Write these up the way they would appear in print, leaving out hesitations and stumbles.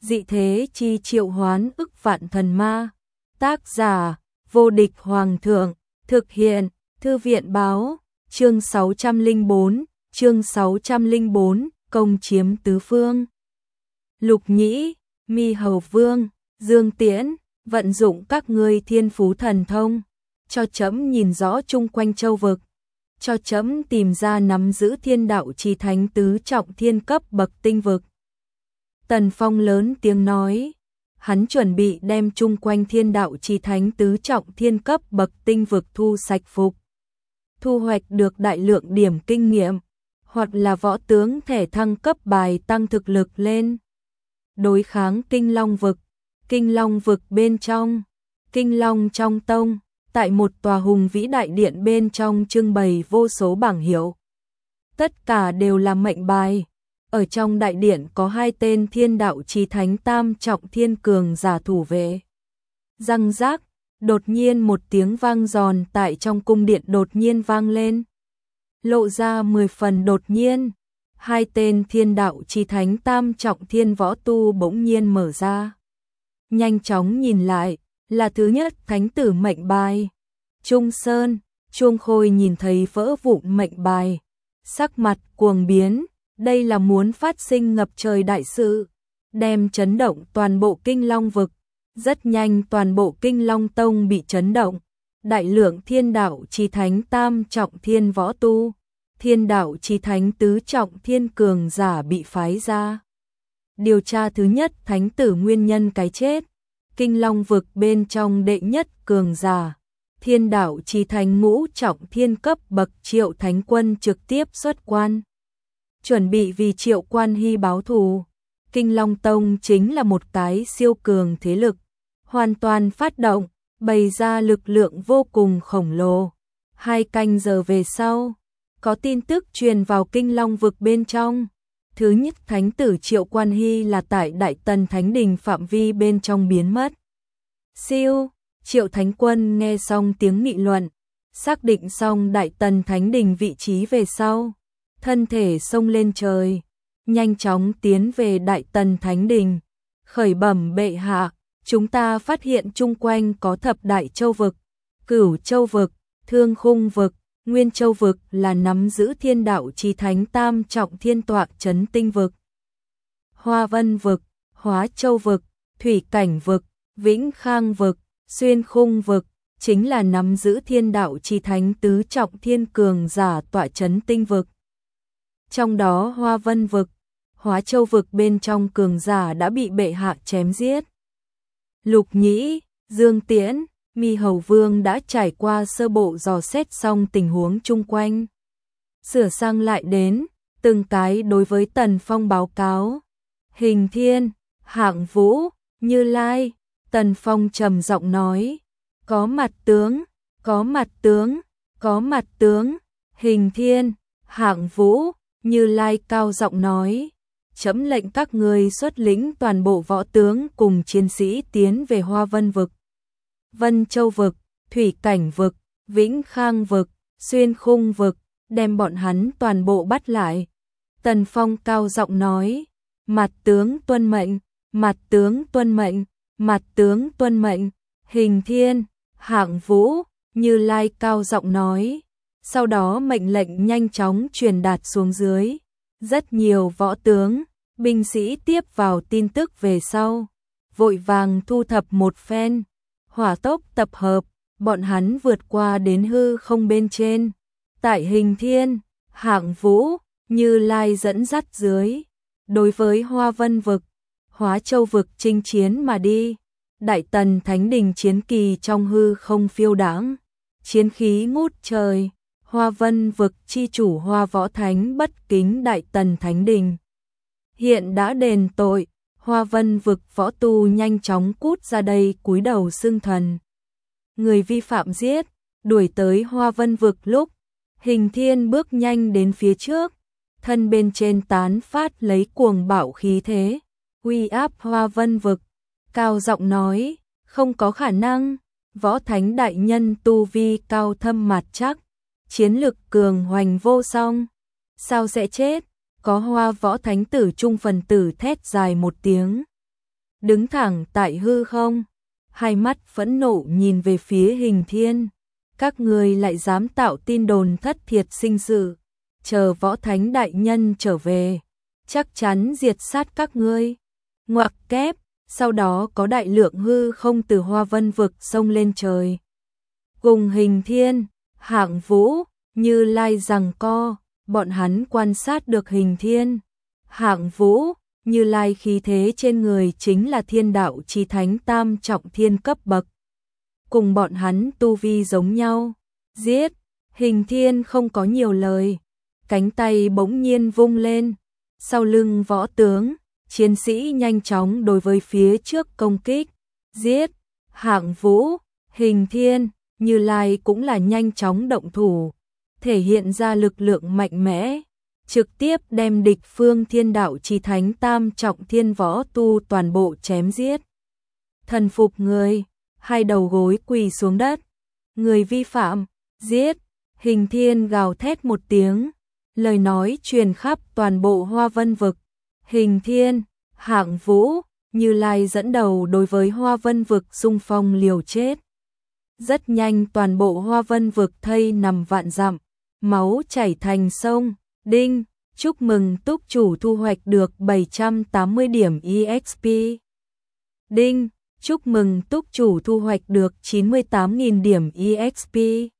dị thế chi triệu hoán ức vạn thần ma. Tác giả, vô địch hoàng thượng, thực hiện, thư viện báo, chương 604, công chiếm tứ phương. Lục Nhĩ, Mi Hầu Vương, Dương Tiễn, vận dụng các ngươi thiên phú thần thông, cho trẫm nhìn rõ chung quanh châu vực, cho trẫm tìm ra nắm giữ thiên đạo chi thánh tứ trọng thiên cấp bậc tinh vực. Tần Phong lớn tiếng nói, hắn chuẩn bị đem chung quanh thiên đạo chi thánh tứ trọng thiên cấp bậc tinh vực thu sạch phục. Thu hoạch được đại lượng điểm kinh nghiệm, hoặc là võ tướng thể thăng cấp bài tăng thực lực lên. Đối kháng Kinh Long vực bên trong, Kinh Long trong tông, tại một tòa hùng vĩ đại điện bên trong trưng bày vô số bảng hiệu. Tất cả đều là mệnh bài. Ở trong đại điện có 2 tên thiên đạo chí thánh tam trọng thiên cường giả thủ vệ. Răng rác, đột nhiên một tiếng vang giòn tại trong cung điện đột nhiên vang lên. Lộ ra 10 phần đột nhiên, 2 tên thiên đạo chí thánh tam trọng thiên võ tu bỗng nhiên mở ra. Nhanh chóng nhìn lại, là thứ nhất thánh tử mệnh bài. Trung Sơn, Chuông Khôi nhìn thấy vỡ vụn mệnh bài, sắc mặt cuồng biến. Đây là muốn phát sinh ngập trời đại sự, đem chấn động toàn bộ Kinh Long vực. Rất nhanh toàn bộ Kinh Long tông bị chấn động. Đại lượng thiên đạo chí thánh tam trọng thiên võ tu, thiên đạo chí thánh tứ trọng thiên cường giả bị phái ra. Điều tra thứ nhất thánh tử nguyên nhân cái chết. Kinh Long vực bên trong đệ nhất cường giả, thiên đạo chí thánh ngũ trọng thiên cấp bậc Triệu Thánh Quân trực tiếp xuất quan. Chuẩn bị vì Triệu Quan Hy báo thù. Kinh Long Tông chính là một cái siêu cường thế lực, hoàn toàn phát động, bày ra lực lượng vô cùng khổng lồ. 2 canh giờ về sau, có tin tức truyền vào Kinh Long vực bên trong. Thứ nhất thánh tử Triệu Quan Hy là tại Đại Tần Thánh Đình phạm vi bên trong biến mất. Siêu, Triệu Thánh Quân nghe xong tiếng nghị luận, xác định xong Đại Tần Thánh Đình vị trí về sau. Thân thể xông lên trời, nhanh chóng tiến về Đại Tần Thánh Đình, khởi bẩm bệ hạ, chúng ta phát hiện chung quanh có thập đại châu vực, Cửu Châu vực, Thương Khung vực, Nguyên Châu vực là nắm giữ thiên đạo chí thánh tam trọng thiên tọa chấn tinh vực. Hoa Vân vực, Hóa Châu vực, Thủy Cảnh vực, Vĩnh Khang vực, Xuyên Khung vực chính là nắm giữ thiên đạo chí thánh tứ trọng thiên cường giả tọa chấn tinh vực. Trong đó Hoa Vân vực, Hóa Châu vực bên trong cường giả đã bị bệ hạ chém giết. Lục Nhĩ, Dương Tiễn, Mi Hầu Vương đã trải qua sơ bộ dò xét xong tình huống chung quanh. Sửa sang lại đến, từng cái đối với Tần Phong báo cáo. Hình Thiên, Hạng Vũ, Như Lai, Tần Phong trầm giọng nói. Có mặt tướng, có mặt tướng, có mặt tướng. Hình Thiên, Hạng Vũ, Như Lai cao giọng nói, chấm lệnh các ngươi xuất lĩnh toàn bộ võ tướng cùng chiến sĩ tiến về Hoa Vân vực, Vân Châu vực, Thủy Cảnh vực, Vĩnh Khang vực, Xuyên Khung vực, đem bọn hắn toàn bộ bắt lại. Tần Phong cao giọng nói, mặt tướng tuân mệnh, mặt tướng tuân mệnh, mặt tướng tuân mệnh. Hình Thiên, Hạng Vũ, Như Lai cao giọng nói. Sau đó mệnh lệnh nhanh chóng truyền đạt xuống dưới. Rất nhiều võ tướng, binh sĩ tiếp vào tin tức về sau, vội vàng thu thập một phen, hỏa tốc tập hợp, bọn hắn vượt qua đến hư không bên trên. Tại Hình Thiên, Hạng Vũ, Như Lai dẫn dắt dưới, đối với Hoa Vân vực, Hóa Châu vực chinh chiến mà đi. Đại Tần Thánh Đình chiến kỳ trong hư không phiêu đãng, chiến khí ngút trời. Hoa Vân vực chi chủ Hoa Võ Thánh bất kính Đại Tần Thánh Đình, hiện đã đền tội. Hoa Vân vực võ tu nhanh chóng cút ra đây cúi đầu xưng thần. Người vi phạm giết, đuổi tới Hoa Vân vực lúc, Hình Thiên bước nhanh đến phía trước, thân bên trên tán phát lấy cuồng bạo khí thế, uy áp Hoa Vân vực, cao giọng nói, không có khả năng, Võ Thánh đại nhân tu vi cao thâm mạt chắc, chiến lực cường hoành vô song, sao sẽ chết? Có Hoa Võ Thánh tử trung phần tử thét dài một tiếng. đứng thẳng tại hư không, hai mắt phẫn nộ nhìn về phía Hình Thiên. Các ngươi lại dám tạo tin đồn thất thiệt sinh sự, chờ võ thánh đại nhân trở về, chắc chắn diệt sát các ngươi. Ngoặc kép, sau đó có đại lượng hư không từ Hoa Vân vực xông lên trời. Cùng Hình Thiên, Hạng Vũ, Như Lai giằng co, bọn hắn quan sát được Hình Thiên, Hạng Vũ, Như Lai khí thế trên người chính là thiên đạo chí thánh tam trọng thiên cấp bậc. Cùng bọn hắn tu vi giống nhau, giết. Hình Thiên không có nhiều lời, cánh tay bỗng nhiên vung lên, sau lưng võ tướng, chiến sĩ nhanh chóng đối với phía trước công kích, giết. Hạng Vũ, Hình Thiên, Như Lai cũng là nhanh chóng động thủ, thể hiện ra lực lượng mạnh mẽ, trực tiếp đem địch phương thiên đạo chí thánh tam trọng thiên võ tu toàn bộ chém giết. Thần phục người, hai đầu gối quỳ xuống đất. Người vi phạm, giết. Hình Thiên gào thét một tiếng, lời nói truyền khắp toàn bộ Hoa Vân vực. Hình Thiên, Hạng Vũ, Như Lai dẫn đầu đối với Hoa Vân vực xung phong liều chết. Rất nhanh toàn bộ Hoa Vân vực thây nằm vạn dặm, máu chảy thành sông. Đinh, chúc mừng túc chủ thu hoạch được 780 điểm EXP. Đinh, chúc mừng túc chủ thu hoạch được 98.000 điểm EXP.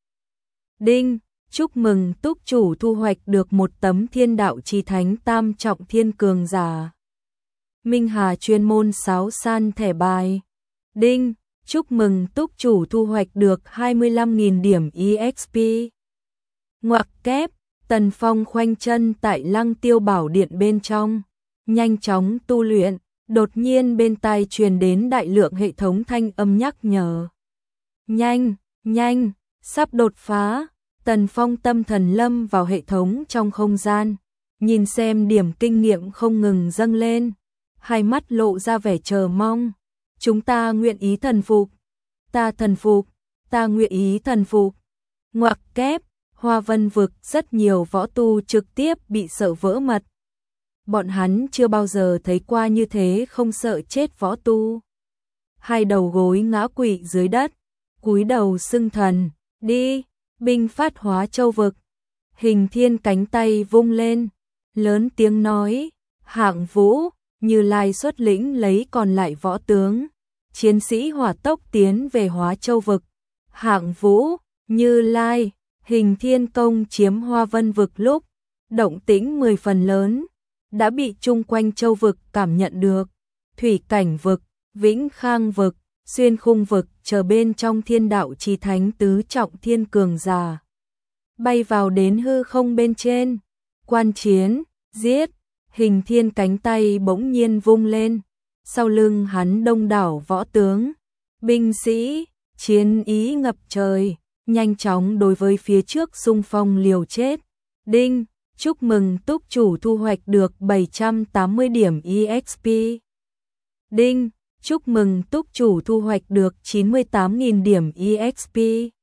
Đinh, chúc mừng túc chủ thu hoạch được một tấm thiên đạo chí thánh tam trọng thiên cường giả. Minh Hà chuyên môn 6 san thẻ bài. Đinh, chúc mừng túc chủ thu hoạch được 25.000 điểm EXP. Ngoặc kép, Tần Phong khoanh chân tại Lăng Tiêu Bảo Điện bên trong, nhanh chóng tu luyện, đột nhiên bên tai truyền đến đại lượng hệ thống thanh âm nhắc nhở. Nhanh, nhanh, sắp đột phá. Tần Phong tâm thần lâm vào hệ thống trong không gian, nhìn xem điểm kinh nghiệm không ngừng dâng lên, hai mắt lộ ra vẻ chờ mong. Chúng ta nguyện ý thần phục, ta thần phục, ta nguyện ý thần phục. Ngoặc kép, Hoa Vân vực rất nhiều võ tu trực tiếp bị sợ vỡ mật. Bọn hắn chưa bao giờ thấy qua như thế không sợ chết võ tu. Hai đầu gối ngã quỵ dưới đất, cúi đầu xưng thần, đi, binh phát Hóa Châu vực. Hình Thiên cánh tay vung lên, lớn tiếng nói, Hạng Vũ, Như Lai xuất lĩnh lấy còn lại võ tướng, chiến sĩ hỏa tốc tiến về Hóa Châu vực. Hạng Vũ, Như Lai, Hình Thiên công chiếm Hoa Vân vực lúc, động tĩnh 10 phần lớn, đã bị chung quanh châu vực cảm nhận được. Thủy Cảnh vực, Vĩnh Khang vực, Xuyên Khung vực chờ bên trong thiên đạo chí thánh tứ trọng thiên cường giả, bay vào đến hư không bên trên. Quan chiến, giết. Hình Thiên cánh tay bỗng nhiên vung lên, sau lưng hắn đông đảo võ tướng, binh sĩ, chiến ý ngập trời, nhanh chóng đối với phía trước xung phong liều chết. Đinh, chúc mừng túc chủ thu hoạch được 780 điểm EXP. Đinh, chúc mừng túc chủ thu hoạch được 98.000 điểm EXP.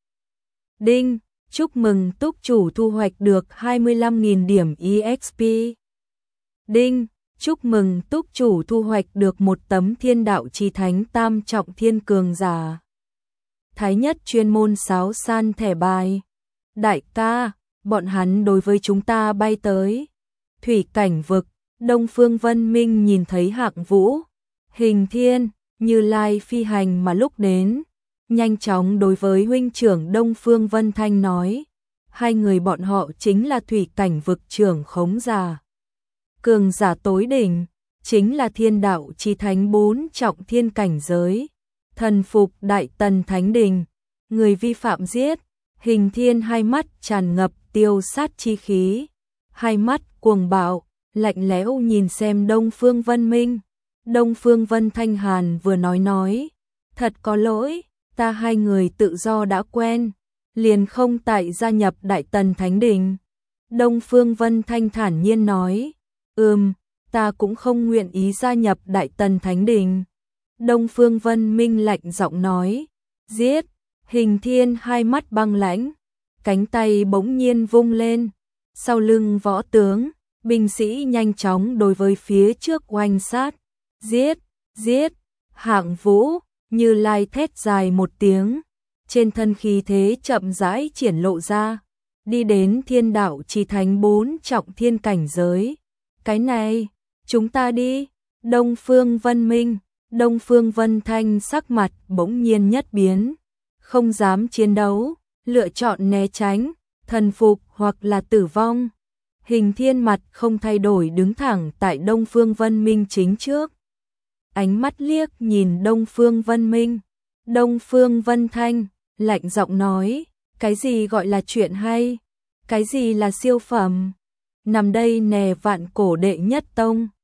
Đinh, chúc mừng túc chủ thu hoạch được 25.000 điểm EXP. Đinh, chúc mừng túc chủ thu hoạch được một tấm thiên đạo chí thánh tam trọng thiên cường giả. Thái Nhất chuyên môn 6 san thẻ bài. Đại ca, bọn hắn đối với chúng ta bay tới. Thủy Cảnh vực, Đông Phương Vân Minh nhìn thấy Hạng Vũ, Hình Thiên, Như Lai phi hành mà lúc đến, nhanh chóng đối với huynh trưởng Đông Phương Vân Thanh nói, hai người bọn họ chính là Thủy Cảnh vực trưởng khống giả. Cường giả tối đỉnh, chính là thiên đạo chí thánh 4 trọng thiên cảnh giới, thần phục Đại Tần Thánh Đình, người vi phạm giết. Hình Thiên hai mắt tràn ngập tiêu sát chi khí, hai mắt cuồng bạo, lạnh lẽo nhìn xem Đông Phương Vân Minh. Đông Phương Vân Thanh Hàn vừa nói, thật có lỗi, ta hai người tự do đã quen, liền không tại gia nhập Đại Tần Thánh Đình. Đông Phương Vân Thanh thản nhiên nói, ta cũng không nguyện ý gia nhập Đại Tần Thánh Đình. Đông Phương Vân Minh lạnh giọng nói, giết. Hình Thiên hai mắt băng lãnh, cánh tay bỗng nhiên vung lên, sau lưng võ tướng, binh sĩ nhanh chóng đối với phía trước oanh sát, giết, giết. Hạng Vũ, Như Lai thét dài một tiếng, trên thân khí thế chậm rãi triển lộ ra, đi đến thiên đạo chỉ thành 4 trọng thiên cảnh giới. Cái này, chúng ta đi. Đông Phương Vân Minh, Đông Phương Vân Thanh sắc mặt bỗng nhiên nhất biến, không dám chiến đấu, lựa chọn né tránh, thần phục hoặc là tử vong. Hình Thiên mặt không thay đổi đứng thẳng tại Đông Phương Vân Minh chính trước. Ánh mắt liếc nhìn Đông Phương Vân Minh, Đông Phương Vân Thanh, lạnh giọng nói, cái gì gọi là chuyện hay, cái gì là siêu phẩm, nằm đây nè vạn cổ đệ nhất tông.